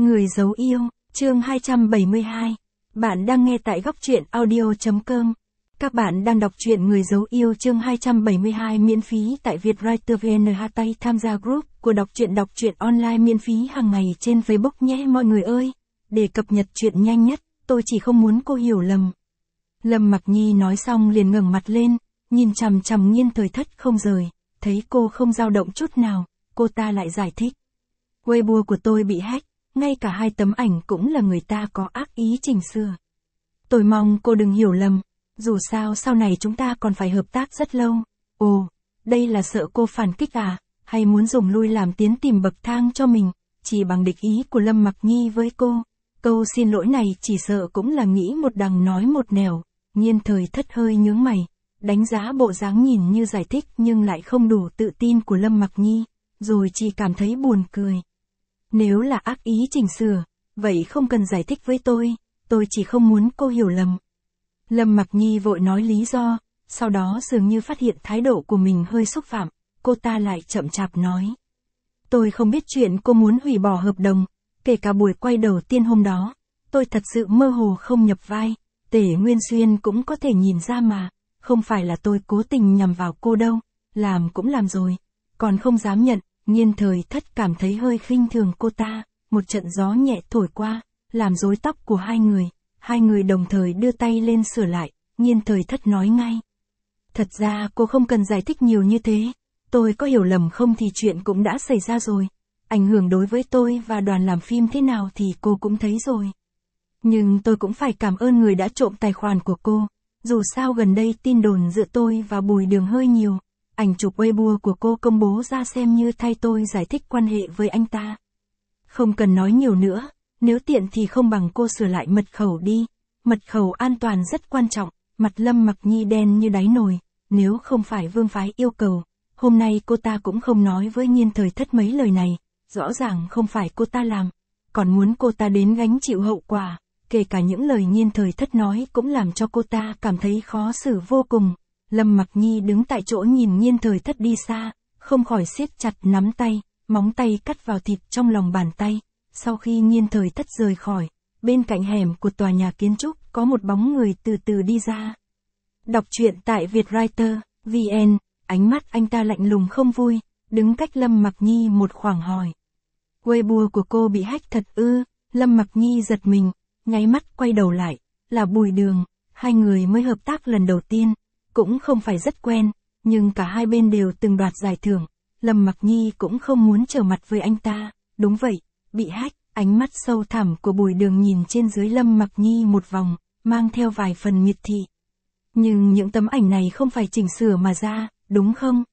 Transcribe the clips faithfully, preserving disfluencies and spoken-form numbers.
Người giấu yêu, chương hai trăm bảy mươi hai. Bạn đang nghe tại góc truyện audio.com. Các bạn đang đọc truyện Người giấu yêu chương hai trăm bảy mươi hai miễn phí tại Vietwriter vê en. Tay tham gia group của đọc truyện đọc truyện online miễn phí hàng ngày trên Facebook nhé mọi người ơi. Để cập nhật truyện nhanh nhất, tôi chỉ không muốn cô hiểu lầm. Lâm Mặc Nhi nói xong liền ngẩng mặt lên, nhìn chằm chằm Nhiên Thời Thất không rời, thấy cô không dao động chút nào, cô ta lại giải thích. Weibo của tôi bị hack, ngay cả hai tấm ảnh cũng là người ta có ác ý chỉnh sửa. Tôi mong cô đừng hiểu lầm, dù sao sau này chúng ta còn phải hợp tác rất lâu. Ồ, đây là sợ cô phản kích à, hay muốn dùng lui làm tiến tìm bậc thang cho mình, chỉ bằng địch ý của Lâm Mặc Nhi với cô. Câu xin lỗi này chỉ sợ cũng là nghĩ một đằng nói một nẻo. Nhiên Thời Thất hơi nhướng mày, đánh giá bộ dáng nhìn như giải thích nhưng lại không đủ tự tin của Lâm Mặc Nhi, rồi chỉ cảm thấy buồn cười. Nếu là ác ý chỉnh sửa, vậy không cần giải thích với tôi, tôi chỉ không muốn cô hiểu lầm. Lâm Mặc Nhi vội nói lý do, sau đó dường như phát hiện thái độ của mình hơi xúc phạm, cô ta lại chậm chạp nói. Tôi không biết chuyện cô muốn hủy bỏ hợp đồng, kể cả buổi quay đầu tiên hôm đó, tôi thật sự mơ hồ không nhập vai, Tể Nguyên Xuyên cũng có thể nhìn ra mà, không phải là tôi cố tình nhằm vào cô đâu, làm cũng làm rồi, còn không dám nhận. Nhiên Thời Thất cảm thấy hơi khinh thường cô ta, một trận gió nhẹ thổi qua, làm rối tóc của hai người, hai người đồng thời đưa tay lên sửa lại, Nhiên Thời Thất nói ngay. Thật ra cô không cần giải thích nhiều như thế, tôi có hiểu lầm không thì chuyện cũng đã xảy ra rồi, ảnh hưởng đối với tôi và đoàn làm phim thế nào thì cô cũng thấy rồi. Nhưng tôi cũng phải cảm ơn người đã trộm tài khoản của cô, dù sao gần đây tin đồn giữa tôi và Bùi Đường hơi nhiều. Ảnh chụp Weibo của cô công bố ra xem như thay tôi giải thích quan hệ với anh ta. Không cần nói nhiều nữa, nếu tiện thì không bằng cô sửa lại mật khẩu đi. Mật khẩu an toàn rất quan trọng, mặt Lâm Mặc Nhi đen như đáy nồi, nếu không phải Vương Phái yêu cầu. Hôm nay cô ta cũng không nói với Nhiên Thời Thất mấy lời này, rõ ràng không phải cô ta làm, còn muốn cô ta đến gánh chịu hậu quả. Kể cả những lời Nhiên Thời Thất nói cũng làm cho cô ta cảm thấy khó xử vô cùng. Lâm Mặc Nhi đứng tại chỗ nhìn Nhiên Thời Thất đi xa, không khỏi siết chặt nắm tay, móng tay cắt vào thịt trong lòng bàn tay. Sau khi Nhiên Thời Thất rời khỏi, bên cạnh hẻm của tòa nhà kiến trúc có một bóng người từ từ đi ra. Đọc truyện tại Vietwriter vê en, ánh mắt anh ta lạnh lùng không vui, đứng cách Lâm Mặc Nhi một khoảng hỏi. Weibo của cô bị hack thật ư? Lâm Mặc Nhi giật mình, nháy mắt quay đầu lại, là Bùi Đường, hai người mới hợp tác lần đầu tiên. Cũng không phải rất quen, nhưng cả hai bên đều từng đoạt giải thưởng, Lâm Mặc Nhi cũng không muốn trở mặt với anh ta. Đúng vậy, bị hack, ánh mắt sâu thẳm của Bùi Đường nhìn trên dưới Lâm Mặc Nhi một vòng, mang theo vài phần miệt thị. Nhưng những tấm ảnh này không phải chỉnh sửa mà ra, đúng không?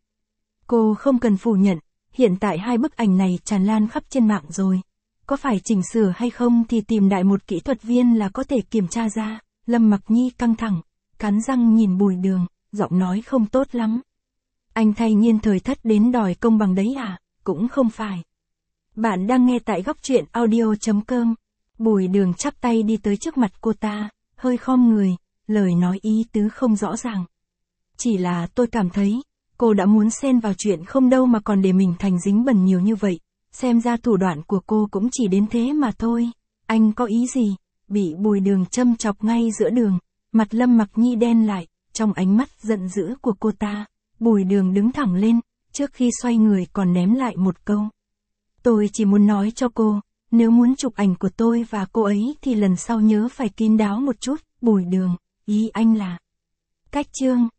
Cô không cần phủ nhận, hiện tại hai bức ảnh này tràn lan khắp trên mạng rồi. Có phải chỉnh sửa hay không thì tìm đại một kỹ thuật viên là có thể kiểm tra ra. Lâm Mặc Nhi căng thẳng, cắn răng nhìn Bùi Đường, giọng nói không tốt lắm. Anh thay Nhiên Thời Thất đến đòi công bằng đấy à? Cũng không phải. Bạn đang nghe tại góc truyện audio.com. Bùi Đường chắp tay đi tới trước mặt cô ta, hơi khom người, lời nói ý tứ không rõ ràng. Chỉ là tôi cảm thấy, cô đã muốn xen vào chuyện không đâu mà còn để mình thành dính bẩn nhiều như vậy. Xem ra thủ đoạn của cô cũng chỉ đến thế mà thôi. Anh có ý gì? Bị Bùi Đường châm chọc ngay giữa đường, mặt Lâm Mặc Nhi đen lại, trong ánh mắt giận dữ của cô ta, Bùi Đường đứng thẳng lên, trước khi xoay người còn ném lại một câu. Tôi chỉ muốn nói cho cô, nếu muốn chụp ảnh của tôi và cô ấy thì lần sau nhớ phải kín đáo một chút. Bùi Đường, ý anh là. Cách chương.